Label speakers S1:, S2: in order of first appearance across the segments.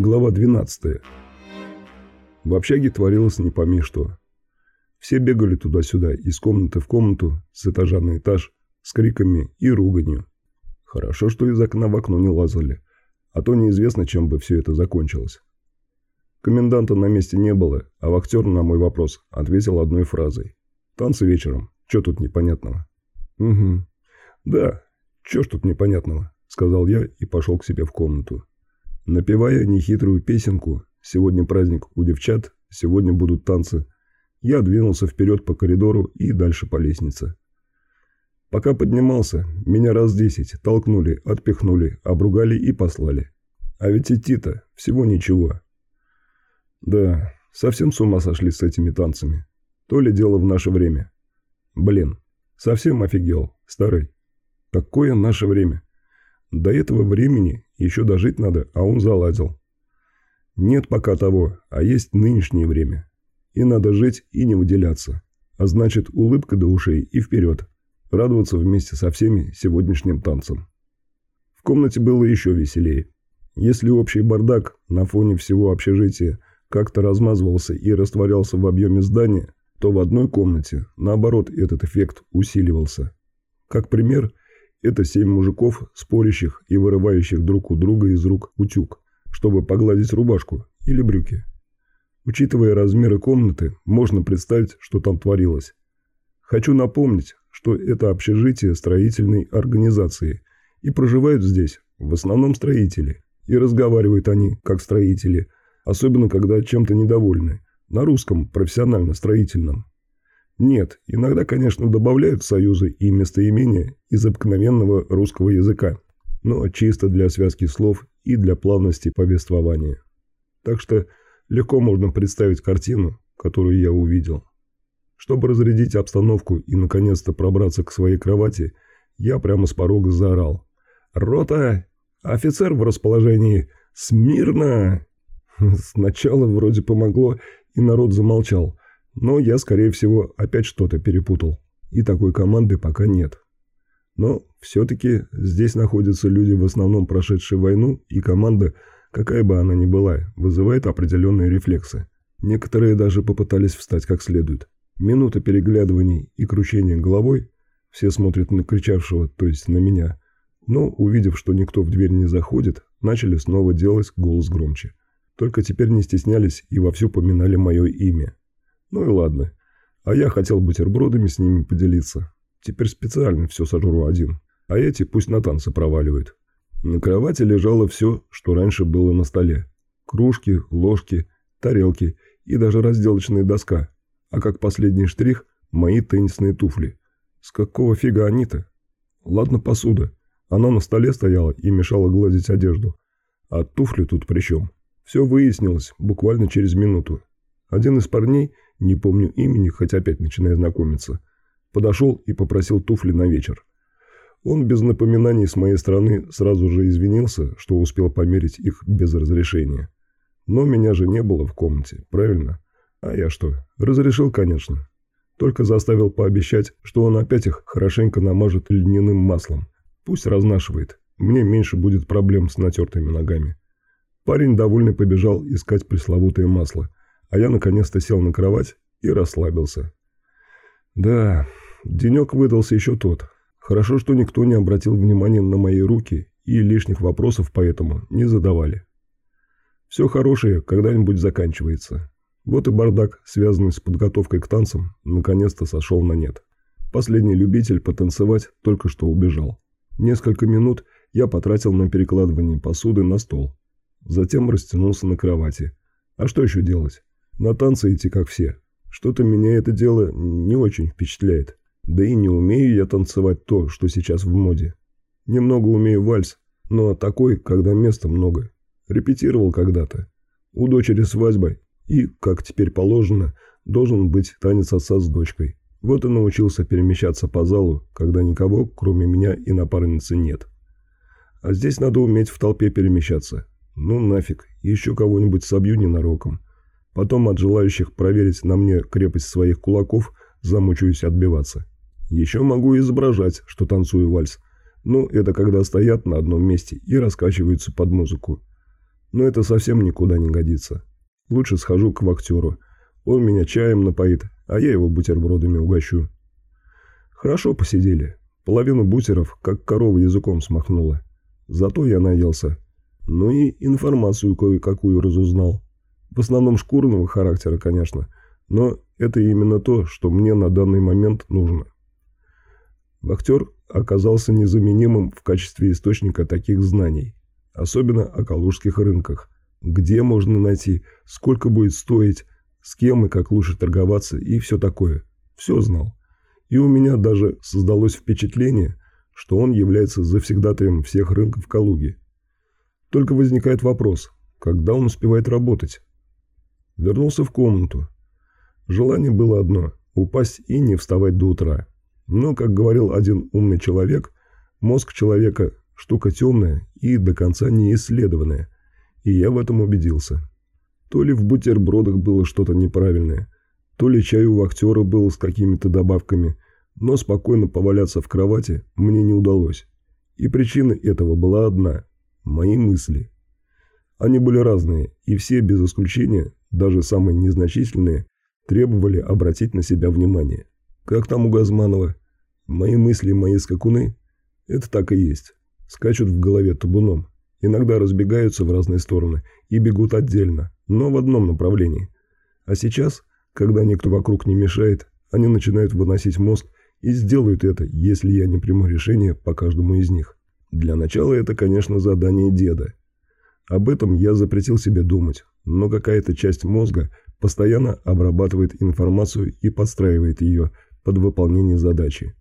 S1: Глава 12. В общаге творилось не пойми что. Все бегали туда-сюда, из комнаты в комнату, с этажа на этаж, с криками и руганью. Хорошо, что из окна в окно не лазали, а то неизвестно, чем бы все это закончилось. Коменданта на месте не было, а вахтер на мой вопрос ответил одной фразой. «Танцы вечером. Чё тут непонятного?» «Угу. Да, чё ж тут непонятного?» — сказал я и пошел к себе в комнату. Напевая нехитрую песенку «Сегодня праздник у девчат, сегодня будут танцы», я двинулся вперед по коридору и дальше по лестнице. Пока поднимался, меня раз 10 толкнули, отпихнули, обругали и послали. А ведь идти-то всего ничего. Да, совсем с ума сошли с этими танцами. То ли дело в наше время. Блин, совсем офигел, старый. Какое наше время? До этого времени еще дожить надо, а он заладил. Нет пока того, а есть нынешнее время. И надо жить и не выделяться. А значит, улыбка до ушей и вперед. Радоваться вместе со всеми сегодняшним танцем. В комнате было еще веселее. Если общий бардак на фоне всего общежития как-то размазывался и растворялся в объеме здания, то в одной комнате, наоборот, этот эффект усиливался. Как пример, это 7 мужиков, спорящих и вырывающих друг у друга из рук утюг, чтобы погладить рубашку или брюки. Учитывая размеры комнаты, можно представить, что там творилось. Хочу напомнить, что это общежитие строительной организации, и проживают здесь в основном строители, и разговаривают они как строители, особенно когда чем-то недовольны, на русском профессионально-строительном. Нет, иногда, конечно, добавляют союзы и местоимения из обыкновенного русского языка, но чисто для связки слов и для плавности повествования. Так что легко можно представить картину, которую я увидел. Чтобы разрядить обстановку и наконец-то пробраться к своей кровати, я прямо с порога заорал: «Рота! Офицер в расположении! Смирно!» Сначала вроде помогло, и народ замолчал. Но я, скорее всего, опять что-то перепутал, и такой команды пока нет. Но все-таки здесь находятся люди, в основном прошедшие войну, и команда, какая бы она ни была, вызывает определенные рефлексы. Некоторые даже попытались встать как следует. Минута переглядываний и кручения головой, все смотрят на кричавшего, то есть на меня, но, увидев, что никто в дверь не заходит, начали снова делать голос громче. Только теперь не стеснялись и вовсю поминали мое имя. Ну и ладно. А я хотел бутербродами с ними поделиться. Теперь специально все сожру один. А эти пусть на танцы проваливают. На кровати лежало все, что раньше было на столе. Кружки, ложки, тарелки и даже разделочная доска. А как последний штрих – мои теннисные туфли. С какого фига они-то? Ладно, посуда. Она на столе стояла и мешала гладить одежду. А туфли тут при чем? Все выяснилось буквально через минуту. Один из парней, не помню имени, хотя опять начинаю знакомиться, подошел и попросил туфли на вечер. Он без напоминаний с моей стороны сразу же извинился, что успел померить их без разрешения. Но меня же не было в комнате, правильно? А я что? Разрешил, конечно. Только заставил пообещать, что он опять их хорошенько намажет льняным маслом. Пусть разнашивает. Мне меньше будет проблем с натертыми ногами. Парень довольный побежал искать пресловутое масло, а я наконец-то сел на кровать и расслабился. Да, денек выдался еще тот. Хорошо, что никто не обратил внимания на мои руки и лишних вопросов поэтому не задавали. Все хорошее когда-нибудь заканчивается. Вот и бардак, связанный с подготовкой к танцам, наконец-то сошел на нет. Последний любитель потанцевать только что убежал. Несколько минут я потратил на перекладывание посуды на стол. Затем растянулся на кровати. А что еще делать? На танцы идти как все. Что-то меня это дело не очень впечатляет. Да и не умею я танцевать то, что сейчас в моде. Немного умею вальс, но такой, когда места много. Репетировал когда-то. У дочери свадьба, и, как теперь положено, должен быть танец отца с дочкой. Вот и научился перемещаться по залу, когда никого, кроме меня и напарницы, нет. А здесь надо уметь в толпе перемещаться. Ну нафиг, еще кого-нибудь собью ненароком. Потом от желающих проверить на мне крепость своих кулаков замучаюсь отбиваться. Еще могу изображать, что танцую вальс. Но это когда стоят на одном месте и раскачиваются под музыку. Но это совсем никуда не годится. Лучше схожу к вахтеру. Он меня чаем напоит, а я его бутербродами угощу. Хорошо посидели. Половину бутеров, как корова, языком смахнула. Зато я наелся. Ну и информацию кое-какую разузнал. В основном шкурного характера, конечно, но это именно то, что мне на данный момент нужно. Вахтер оказался незаменимым в качестве источника таких знаний, особенно о калужских рынках, где можно найти, сколько будет стоить, с кем и как лучше торговаться и все такое. Все знал. И у меня даже создалось впечатление, что он является завсегдатаем всех рынков Калуги. Только возникает вопрос, когда он успевает работать? Вернулся в комнату. Желание было одно – упасть и не вставать до утра. Но, как говорил один умный человек, мозг человека – штука темная и до конца не исследованная. И я в этом убедился. То ли в бутербродах было что-то неправильное, то ли чай у вахтера был с какими-то добавками, но спокойно поваляться в кровати мне не удалось. И причина этого была одна – мои мысли. Они были разные, и все без исключения, даже самые незначительные, требовали обратить на себя внимание. Как там у Газманова? Мои мысли, мои скакуны? Это так и есть. Скачут в голове табуном. Иногда разбегаются в разные стороны и бегут отдельно, но в одном направлении. А сейчас, когда никто вокруг не мешает, они начинают выносить мозг и сделают это, если я не приму решение по каждому из них. Для начала это, конечно, задание деда. Об этом я запретил себе думать, но какая-то часть мозга постоянно обрабатывает информацию и подстраивает ее под выполнение задачи.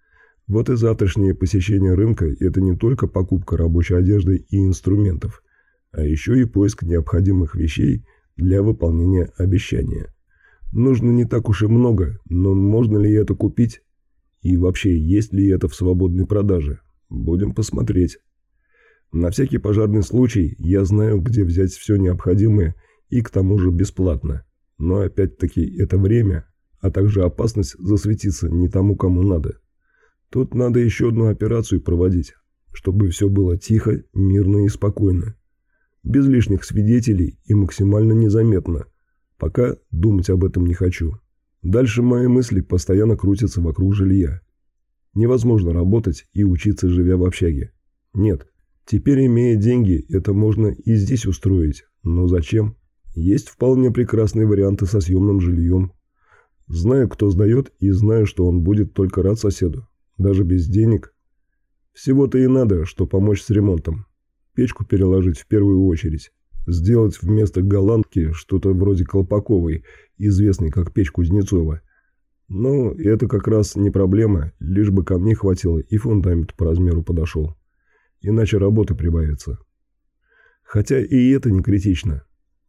S1: Вот и завтрашнее посещение рынка – это не только покупка рабочей одежды и инструментов, а еще и поиск необходимых вещей для выполнения обещания. Нужно не так уж и много, но можно ли это купить? И вообще, есть ли это в свободной продаже? Будем посмотреть. На всякий пожарный случай я знаю, где взять все необходимое и к тому же бесплатно. Но опять-таки это время, а также опасность засветиться не тому, кому надо. Тут надо еще одну операцию проводить, чтобы все было тихо, мирно и спокойно. Без лишних свидетелей и максимально незаметно. Пока думать об этом не хочу. Дальше мои мысли постоянно крутятся вокруг жилья. Невозможно работать и учиться, живя в общаге. Нет, теперь, имея деньги, это можно и здесь устроить. Но зачем? Есть вполне прекрасные варианты со съемным жильем. Знаю, кто сдает, и знаю, что он будет только рад соседу. Даже без денег. Всего-то и надо, что помочь с ремонтом. Печку переложить в первую очередь. Сделать вместо голландки что-то вроде Колпаковой, известной как печь Кузнецова. Но это как раз не проблема, лишь бы камней хватило и фундамент по размеру подошел. Иначе работы прибавится. Хотя и это не критично.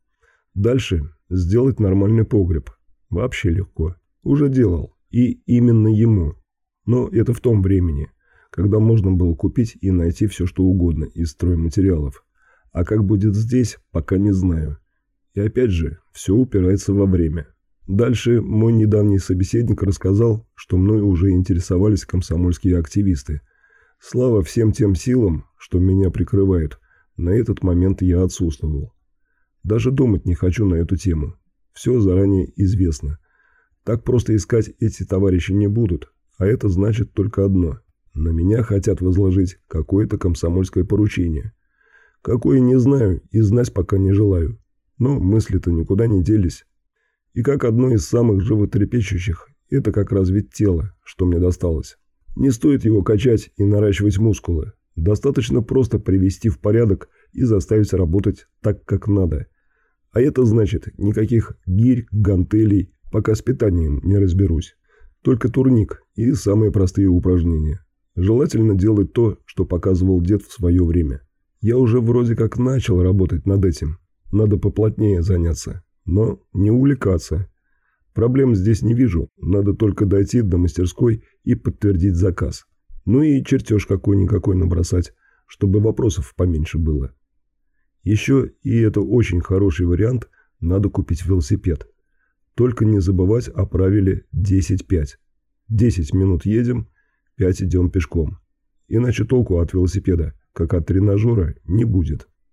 S1: Дальше сделать нормальный погреб. Вообще легко. Уже делал. И именно ему. Но это в том времени, когда можно было купить и найти все, что угодно из стройматериалов. А как будет здесь, пока не знаю. И опять же, все упирается во время. Дальше мой недавний собеседник рассказал, что мной уже интересовались комсомольские активисты. Слава всем тем силам, что меня прикрывают, на этот момент я отсутствовал. Даже думать не хочу на эту тему. Все заранее известно. Так просто искать эти товарищи не будут. А это значит только одно. На меня хотят возложить какое-то комсомольское поручение. Какое не знаю и знать пока не желаю. Но мысли-то никуда не делись. И как одно из самых животрепещущих, это как развить тело, что мне досталось. Не стоит его качать и наращивать мускулы. Достаточно просто привести в порядок и заставить работать так, как надо. А это значит никаких гирь, гантелей, пока с питанием не разберусь. Только турник и самые простые упражнения. Желательно делать то, что показывал дед в свое время. Я уже вроде как начал работать над этим. Надо поплотнее заняться, но не увлекаться. Проблем здесь не вижу, надо только дойти до мастерской и подтвердить заказ. Ну и чертеж какой-никакой набросать, чтобы вопросов поменьше было. Еще, и это очень хороший вариант, надо купить велосипед. Только не забывать о правиле 10-5. 10 минут едем, 5 идем пешком. Иначе толку от велосипеда, как от тренажера, не будет.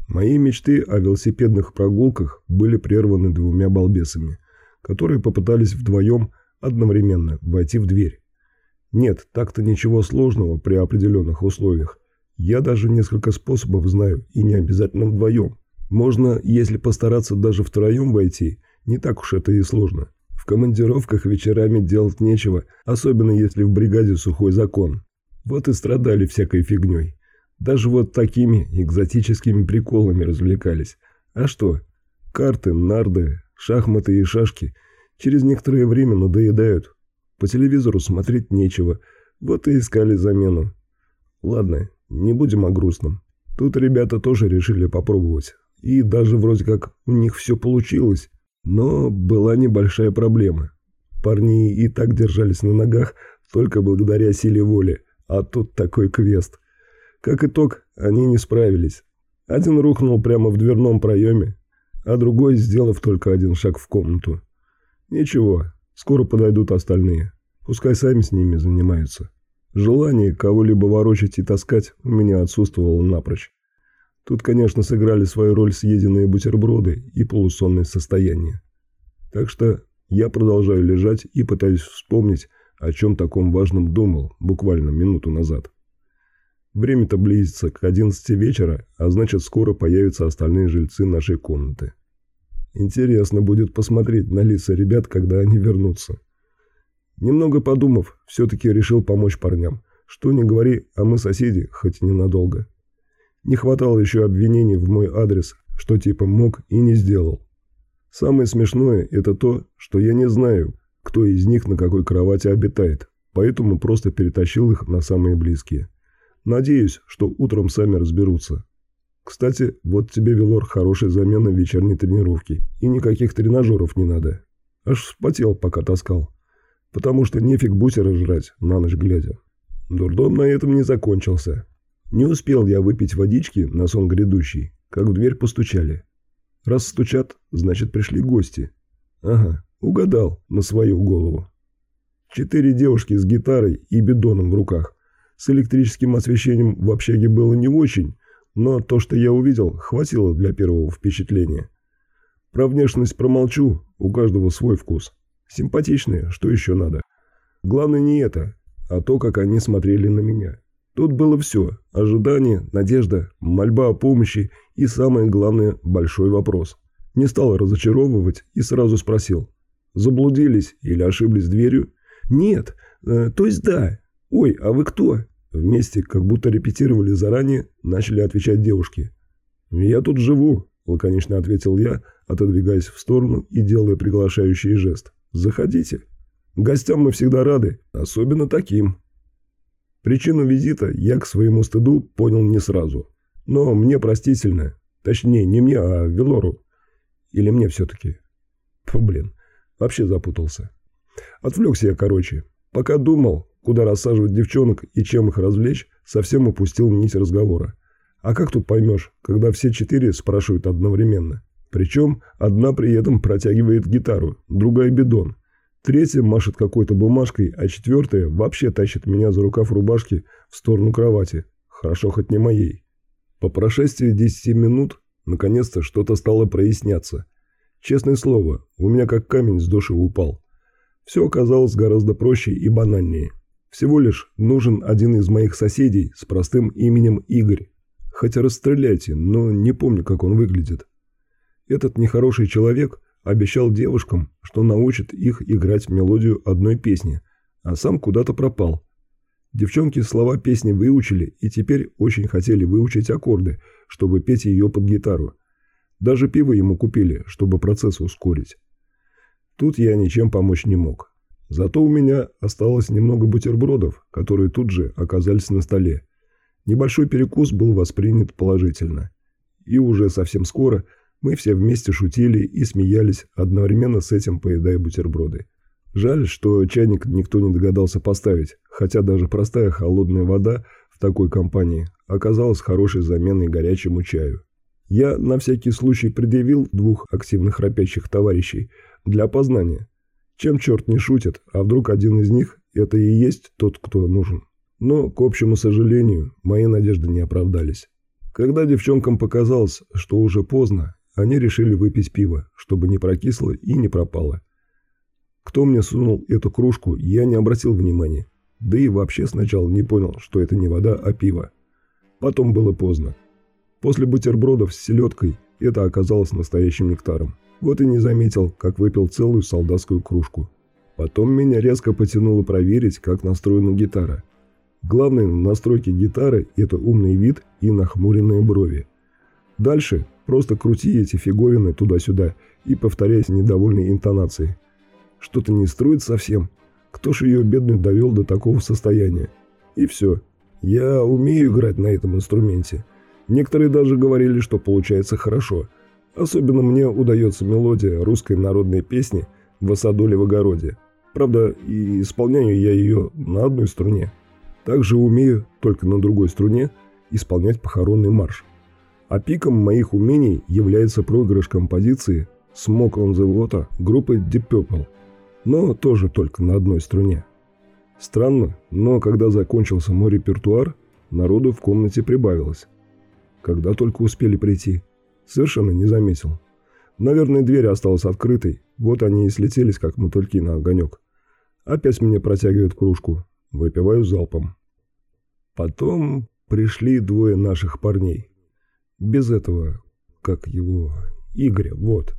S1: Мои мечты о велосипедных прогулках были прерваны двумя балбесами, которые попытались вдвоем одновременно войти в дверь. Нет, так-то ничего сложного при определенных условиях. Я даже несколько способов знаю, и не обязательно вдвоем. Можно, если постараться, даже втроем войти, не так уж это и сложно. В командировках вечерами делать нечего, особенно если в бригаде сухой закон. Вот и страдали всякой фигней. Даже вот такими экзотическими приколами развлекались. А что? Карты, нарды, шахматы и шашки через некоторое время надоедают. По телевизору смотреть нечего, вот и искали замену. Ладно, не будем о грустном. Тут ребята тоже решили попробовать. И даже вроде как у них все получилось. Но была небольшая проблема. Парни и так держались на ногах только благодаря силе воли, а тут такой квест. Как итог, они не справились. Один рухнул прямо в дверном проеме, а другой, сделав только один шаг в комнату. Ничего, скоро подойдут остальные. Пускай сами с ними занимаются. Желание кого-либо ворочать и таскать у меня отсутствовало напрочь. Тут, конечно, сыграли свою роль съеденные бутерброды и полусонное состояние. Так что я продолжаю лежать и пытаюсь вспомнить, о чем таком важном думал буквально минуту назад. Время-то близится к 11 вечера, а значит, скоро появятся остальные жильцы нашей комнаты. Интересно будет посмотреть на лица ребят, когда они вернутся. Немного подумав, все-таки решил помочь парням. Что ни говори, а мы соседи, хоть и ненадолго. Не хватало еще обвинений в мой адрес, что типа мог и не сделал. Самое смешное – это то, что я не знаю, кто из них на какой кровати обитает, поэтому просто перетащил их на самые близкие. Надеюсь, что утром сами разберутся. Кстати, вот тебе, Велор, хорошая замена вечерней тренировки, и никаких тренажеров не надо. Аж вспотел, пока таскал. Потому что нефиг бутеры жрать на ночь глядя. Дурдом на этом не закончился. Не успел я выпить водички на сон грядущий, как в дверь постучали. Раз стучат, значит пришли гости. Ага, угадал на свою голову. 4 девушки с гитарой и бидоном в руках. С электрическим освещением в общаге было не очень, но то, что я увидел, хватило для первого впечатления. Про внешность промолчу, у каждого свой вкус. Симпатичные, что еще надо. Главное не это, а то, как они смотрели на меня. Тут было все – ожидание, надежда, мольба о помощи и, самое главное, большой вопрос. Не стал разочаровывать и сразу спросил: заблудились или ошиблись дверью? Нет, то есть да. Ой, а вы кто? Вместе, как будто репетировали заранее, начали отвечать девушки. Я тут живу, лаконично ответил я, отодвигаясь в сторону и делая приглашающий жест. Заходите. Гостям мы всегда рады, особенно таким. Причину визита я к своему стыду понял не сразу. Но мне простительно. Точнее, не мне, а Велору. Или мне все-таки? Блин, вообще запутался. Отвлекся я, короче. Пока думал, куда рассаживать девчонок и чем их развлечь, совсем упустил нить разговора. А как тут поймешь, когда все 4 спрашивают одновременно? Причем одна при этом протягивает гитару, другая бидон. Третья машет какой-то бумажкой, а 4 вообще тащит меня за рукав рубашки в сторону кровати. Хорошо хоть не моей. По прошествии 10 минут, наконец-то что-то стало проясняться. Честное слово, у меня как камень с души упал. Все оказалось гораздо проще и банальнее. Всего лишь нужен один из моих соседей с простым именем Игорь. Хотя расстреляйте, но не помню, как он выглядит. Этот нехороший человек обещал девушкам, что научит их играть мелодию одной песни, а сам куда-то пропал. Девчонки слова песни выучили и теперь очень хотели выучить аккорды, чтобы петь ее под гитару. Даже пиво ему купили, чтобы процесс ускорить. Тут я ничем помочь не мог. Зато у меня осталось немного бутербродов, которые тут же оказались на столе. Небольшой перекус был воспринят положительно. И уже совсем скоро мы все вместе шутили и смеялись, одновременно с этим поедая бутерброды. Жаль, что чайник никто не догадался поставить, хотя даже простая холодная вода в такой компании оказалась хорошей заменой горячему чаю. Я на всякий случай предъявил 2 активных храпящих товарищей для опознания. Чем черт не шутит, а вдруг один из них – это и есть тот, кто нужен. Но, к общему сожалению, мои надежды не оправдались. Когда девчонкам показалось, что уже поздно, они решили выпить пиво, чтобы не прокисло и не пропало. Кто мне сунул эту кружку, я не обратил внимания. Да и вообще сначала не понял, что это не вода, а пиво. Потом было поздно. После бутербродов с селедкой это оказалось настоящим нектаром. Вот и не заметил, как выпил целую солдатскую кружку. Потом меня резко потянуло проверить, как настроена гитара. Главное в настройке гитары – это умный вид и нахмуренные брови. Дальше просто крути эти фиговины туда-сюда и повторяй недовольные интонации. Что-то не строит совсем. Кто ж ее, бедную, довел до такого состояния? И все. Я умею играть на этом инструменте. Некоторые даже говорили, что получается хорошо. Особенно мне удается мелодия русской народной песни «В осадоле в огороде». Правда, и исполняю я ее на одной струне. Также умею, только на другой струне, исполнять похоронный марш. А пиком моих умений является проигрыш композиции «Smoke on the Water» группы Deep Purple, но тоже только на одной струне. Странно, но когда закончился мой репертуар, народу в комнате прибавилось. Когда только успели прийти, совершенно не заметил. Наверное, дверь осталась открытой, вот они и слетелись, как мотыльки на огонек. Опять мне протягивают кружку, выпиваю залпом. Потом пришли двое наших парней. Без этого, как его, Игоря, вот.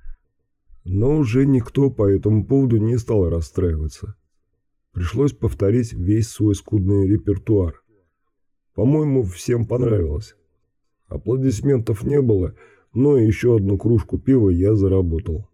S1: Но уже никто по этому поводу не стал расстраиваться. Пришлось повторить весь свой скудный репертуар. По-моему, всем понравилось. Аплодисментов не было, но еще одну кружку пива я заработал.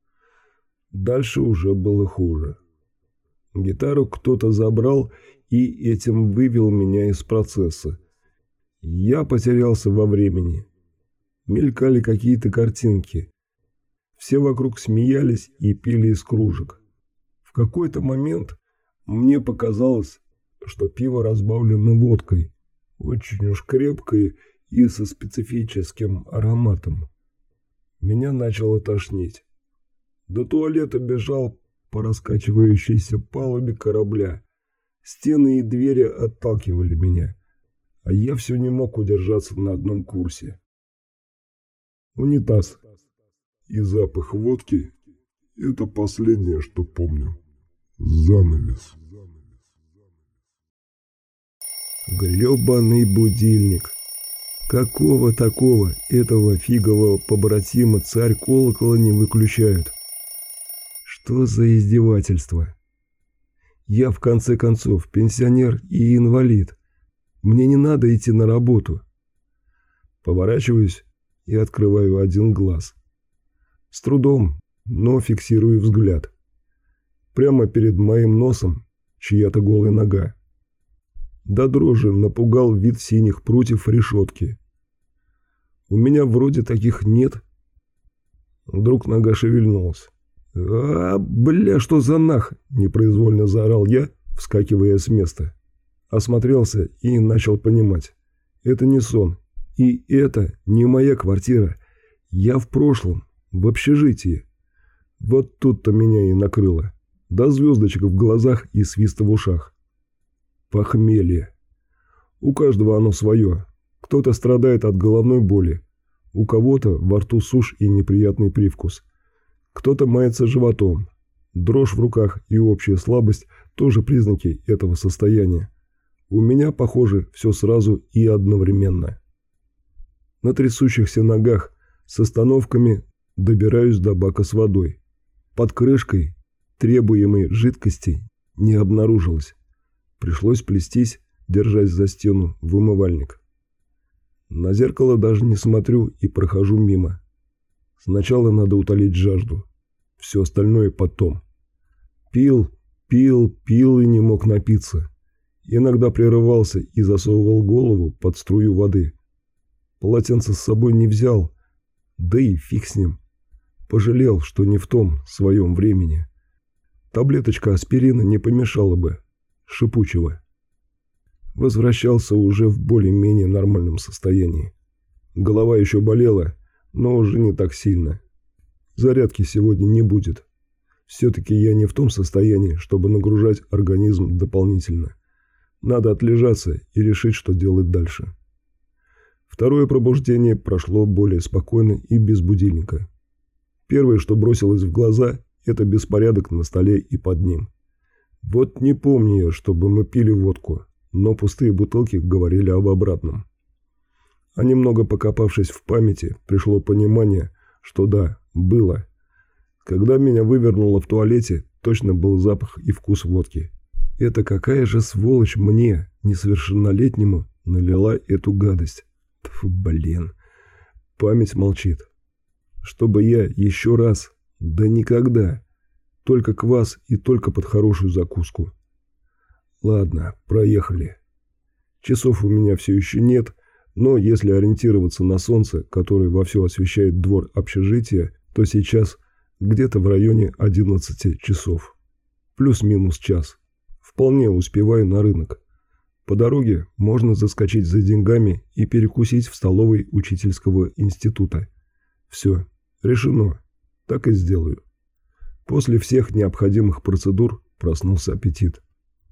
S1: Дальше уже было хуже. Гитару кто-то забрал и этим вывел меня из процесса. Я потерялся во времени. Мелькали какие-то картинки. Все вокруг смеялись и пили из кружек. В какой-то момент мне показалось, что пиво разбавлено водкой, очень уж крепкой и со специфическим ароматом. Меня начало тошнить. До туалета бежал по раскачивающейся палубе корабля. Стены и двери отталкивали меня, а я все не мог удержаться на одном курсе. Унитаз и запах водки – это последнее, что помню. Занавес. Гребаный будильник. Какого такого этого фигового побратима царь колокола не выключают? Что за издевательство? Я, в конце концов, пенсионер и инвалид. Мне не надо идти на работу. Поворачиваюсь и открываю один глаз. С трудом, но фиксирую взгляд. Прямо перед моим носом чья-то голая нога. До дрожи напугал вид синих прутьев решетки. У меня вроде таких нет. Вдруг нога шевельнулась. Бля, что за нах?» – непроизвольно заорал я, вскакивая с места. Осмотрелся и начал понимать. Это не сон. И это не моя квартира. Я в прошлом, в общежитии. Вот тут-то меня и накрыло. До звездочек в глазах и свиста в ушах. Похмелье. У каждого оно свое. Кто-то страдает от головной боли. У кого-то во рту сушь и неприятный привкус. Кто-то мается животом. Дрожь в руках и общая слабость – тоже признаки этого состояния. У меня, похоже, все сразу и одновременно. На трясущихся ногах с остановками добираюсь до бака с водой. Под крышкой требуемой жидкости не обнаружилось. Пришлось плестись, держась за стену, в умывальник. На зеркало даже не смотрю и прохожу мимо. Сначала надо утолить жажду. Все остальное потом. Пил и не мог напиться. Иногда прерывался и засовывал голову под струю воды. Полотенце с собой не взял. Да и фиг с ним. Пожалел, что не в том своем времени. Таблеточка аспирина не помешала бы. Шипучего. Возвращался уже в более-менее нормальном состоянии. Голова еще болела, но уже не так сильно. Зарядки сегодня не будет. Все-таки я не в том состоянии, чтобы нагружать организм дополнительно. Надо отлежаться и решить, что делать дальше. В Второе пробуждение прошло более спокойно и без будильника. Первое, что бросилось в глаза, это беспорядок на столе и под ним. Вот не помню я, чтобы мы пили водку, но пустые бутылки говорили об обратном. А немного покопавшись в памяти, пришло понимание, что да, было. Когда меня вывернуло в туалете, точно был запах и вкус водки. Это какая же сволочь мне, несовершеннолетнему, налила эту гадость. Тьфу, блин. Память молчит. Чтобы я еще раз, да никогда. Только квас и только под хорошую закуску. Ладно, проехали. Часов у меня все еще нет, но если ориентироваться на солнце, которое вовсю освещает двор общежития, то сейчас где-то в районе 11 часов. Плюс-минус час. Вполне успеваю на рынок. По дороге можно заскочить за деньгами и перекусить в столовой учительского института. Все, решено. Так и сделаю. После всех необходимых процедур проснулся аппетит.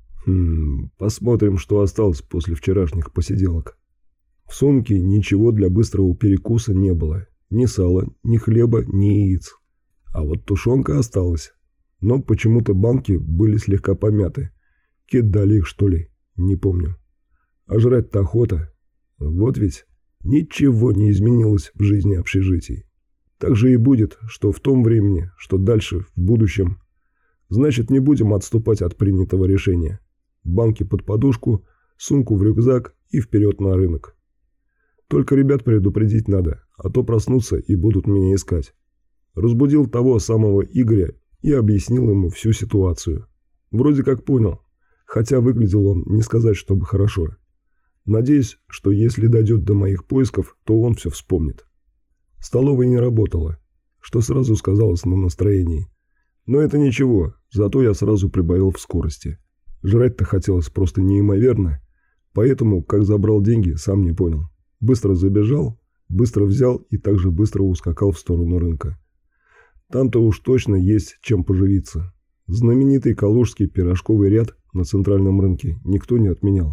S1: Посмотрим, что осталось после вчерашних посиделок. В сумке ничего для быстрого перекуса не было. Ни сала, ни хлеба, ни яиц. А вот тушенка осталась. Но почему-то банки были слегка помяты. Кидали их, что ли? Не помню. А жрать-то охота. Вот ведь ничего не изменилось в жизни общежитий. Так же и будет, что в том времени, что дальше, в будущем. Значит, не будем отступать от принятого решения. Банки под подушку, сумку в рюкзак и вперед на рынок. Только ребят предупредить надо, а то проснутся и будут меня искать. Разбудил того самого Игоря и объяснил ему всю ситуацию. Вроде как понял, хотя выглядел он не сказать, чтобы хорошо. Надеюсь, что если дойдет до моих поисков, то он все вспомнит. Столовая не работала, что сразу сказалось на настроении. Но это ничего, зато я сразу прибавил в скорости. Жрать-то хотелось просто неимоверно, поэтому, как забрал деньги, сам не понял. Быстро забежал, быстро взял и также быстро ускакал в сторону рынка. Там-то уж точно есть чем поживиться. Знаменитый калужский пирожковый ряд на центральном рынке никто не отменял.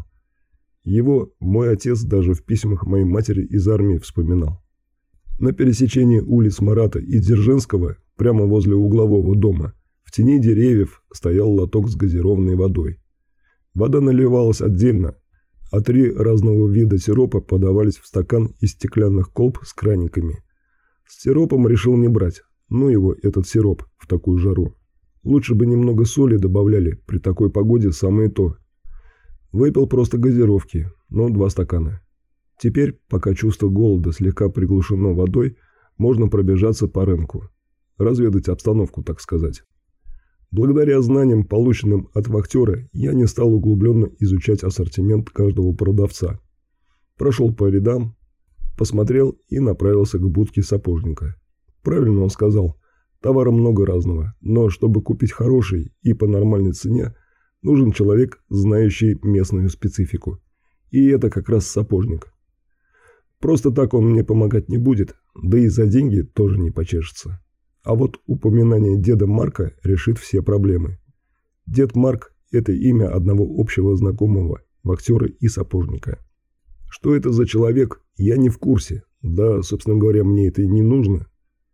S1: Его мой отец даже в письмах моей матери из армии вспоминал. На пересечении улиц Марата и Дзержинского, прямо возле углового дома, в тени деревьев стоял лоток с газированной водой. Вода наливалась отдельно, а 3 разного вида сиропа подавались в стакан из стеклянных колб с краниками. С сиропом решил не брать, ну его этот сироп в такую жару. Лучше бы немного соли добавляли, при такой погоде самое то. Выпил просто газировки, но 2 стакана. Теперь, пока чувство голода слегка приглушено водой, можно пробежаться по рынку. Разведать обстановку, так сказать. Благодаря знаниям, полученным от вахтера, я не стал углубленно изучать ассортимент каждого продавца. Прошел по рядам, посмотрел и направился к будке сапожника. Правильно он сказал, товара много разного, но чтобы купить хороший и по нормальной цене, нужен человек, знающий местную специфику. И это как раз сапожник. Просто так он мне помогать не будет, да и за деньги тоже не почешется. А вот упоминание деда Марка решит все проблемы. Дед Марк – это имя одного общего знакомого, вахтера и сапожника. Что это за человек, я не в курсе, да, собственно говоря, мне это и не нужно.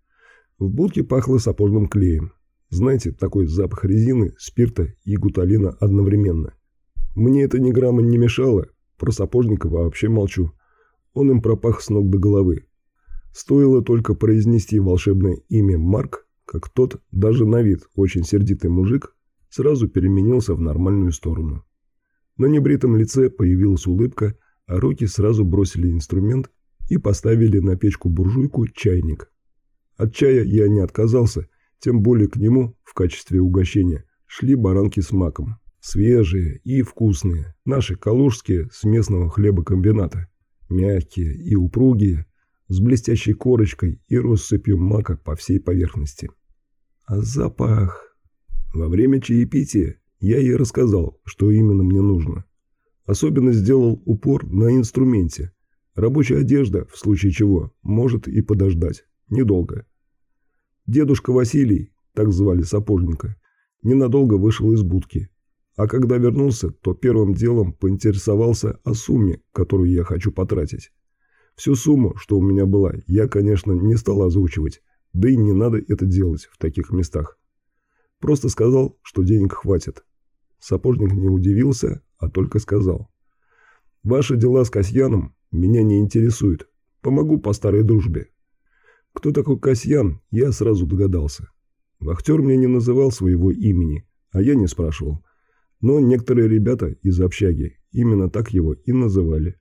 S1: В будке пахло сапожным клеем. Знаете, такой запах резины, спирта и гуталина одновременно. Мне это ни грамма не мешало, про сапожника вообще молчу. Он им пропах с ног до головы. Стоило только произнести волшебное имя Марк, как тот, даже на вид очень сердитый мужик, сразу переменился в нормальную сторону. На небритом лице появилась улыбка, а руки сразу бросили инструмент и поставили на печку-буржуйку чайник. От чая я не отказался, тем более к нему, в качестве угощения, шли баранки с маком. Свежие и вкусные, наши калужские с местного хлебокомбината. Мягкие и упругие, с блестящей корочкой и россыпью мака по всей поверхности. А запах... Во время чаепития я ей рассказал, что именно мне нужно. Особенно сделал упор на инструменте. Рабочая одежда, в случае чего, может и подождать. Недолго. Дедушка Василий, так звали сапожника, ненадолго вышел из будки. А когда вернулся, то первым делом поинтересовался о сумме, которую я хочу потратить. Всю сумму, что у меня была, я, конечно, не стал озвучивать, да и не надо это делать в таких местах. Просто сказал, что денег хватит. Сапожник не удивился, а только сказал: «Ваши дела с Касьяном меня не интересуют. Помогу по старой дружбе». Кто такой Касьян, я сразу догадался. Вахтер мне не называл своего имени, а я не спрашивал. Но некоторые ребята из общаги именно так его и называли.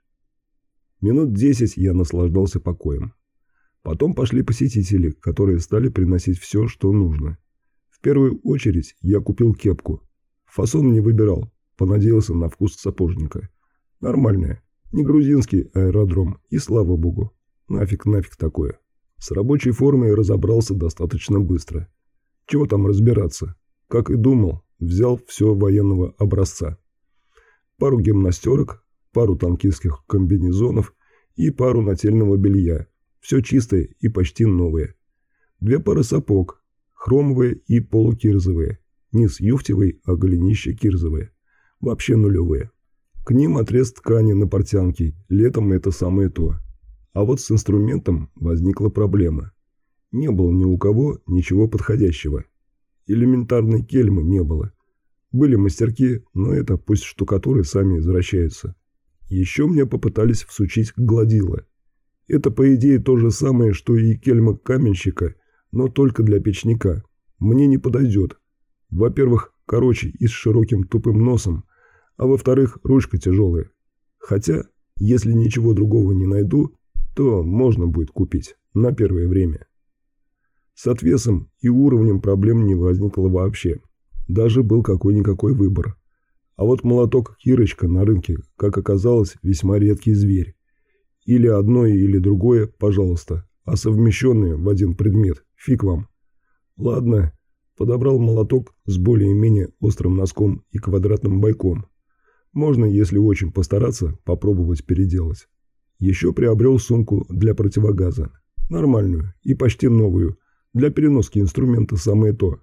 S1: Минут 10 я наслаждался покоем. Потом пошли посетители, которые стали приносить все, что нужно. В первую очередь я купил кепку. Фасон не выбирал, понадеялся на вкус сапожника. Нормальная, не грузинский аэродром, и слава богу. Нафиг такое. С рабочей формой разобрался достаточно быстро. Чего там разбираться? Как и думал, взял все военного образца. Пару гимнастерок, пару танкистских комбинезонов и пару нательного белья. Все чистое и почти новое. 2 пары сапог, хромовые и полукирзовые. Низ юфтевый, а голенище кирзовые. Вообще нулевые. К ним отрез ткани на портянке, летом это самое то. А вот с инструментом возникла проблема. Не было ни у кого ничего подходящего. Элементарной кельмы не было. Были мастерки, но это пусть штукатуры сами извращаются. Еще мне попытались всучить гладило. Это, по идее, то же самое, что и кельма каменщика, но только для печника. Мне не подойдет. Во-первых, короче и с широким тупым носом, а во-вторых, ручка тяжелая. Хотя, если ничего другого не найду, то можно будет купить на первое время. С отвесом и уровнем проблем не возникло вообще. Даже был какой-никакой выбор. А вот молоток Кирочка на рынке, как оказалось, весьма редкий зверь. Или одно, или другое, пожалуйста, а совмещенные в один предмет, фиг вам. Ладно, подобрал молоток с более-менее острым носком и квадратным бойком. Можно, если очень постараться, попробовать переделать. Еще приобрел сумку для противогаза. Нормальную и почти новую. Для переноски инструмента самое то.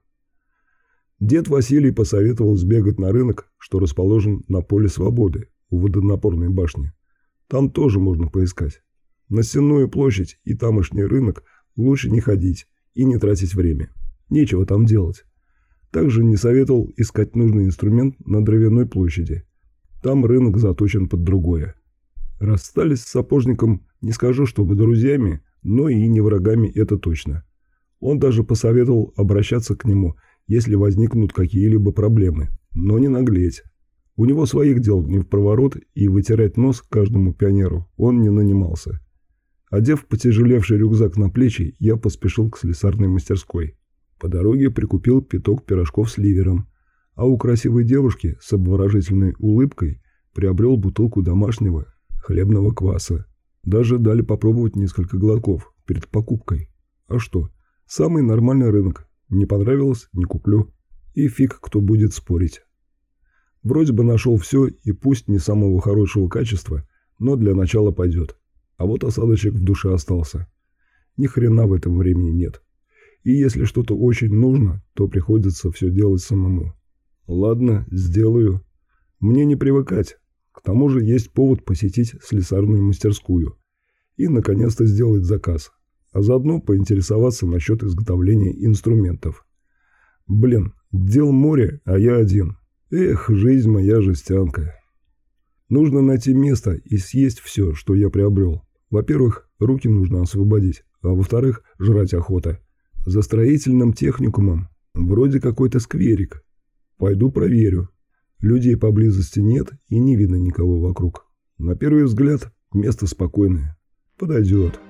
S1: Дед Василий посоветовал сбегать на рынок, что расположен на поле Свободы, у водонапорной башни. Там тоже можно поискать. На Сенную площадь и тамошний рынок лучше не ходить и не тратить время. Нечего там делать. Также не советовал искать нужный инструмент на Дровяной площади. Там рынок заточен под другое. Расстались с сапожником, не скажу, чтобы друзьями, но и не врагами, это точно. Он даже посоветовал обращаться к нему, если возникнут какие-либо проблемы, но не наглеть. У него своих дел не впроворот, и вытирать нос каждому пионеру он не нанимался. Одев потяжелевший рюкзак на плечи, я поспешил к слесарной мастерской. По дороге прикупил пяток пирожков с ливером, а у красивой девушки с обворожительной улыбкой приобрел бутылку домашнего хлебного кваса. Даже дали попробовать несколько глотков перед покупкой. А что? Самый нормальный рынок. Не понравилось – не куплю. И фиг кто будет спорить. Вроде бы нашел все, и пусть не самого хорошего качества, но для начала пойдет. А вот осадочек в душе остался. Ни хрена в этом времени нет. И если что-то очень нужно, то приходится все делать самому. Ладно, сделаю. Мне не привыкать. К тому же есть повод посетить слесарную мастерскую. И, наконец-то, сделать заказ. А заодно поинтересоваться насчет изготовления инструментов. Блин, дел море, а я один. Эх, жизнь моя жестянка. Нужно найти место и съесть все, что я приобрел. Во-первых, руки нужно освободить, а во-вторых, жрать охота. За строительным техникумом вроде какой-то скверик. Пойду проверю. Людей поблизости нет и не видно никого вокруг. На первый взгляд место спокойное. Подойдет.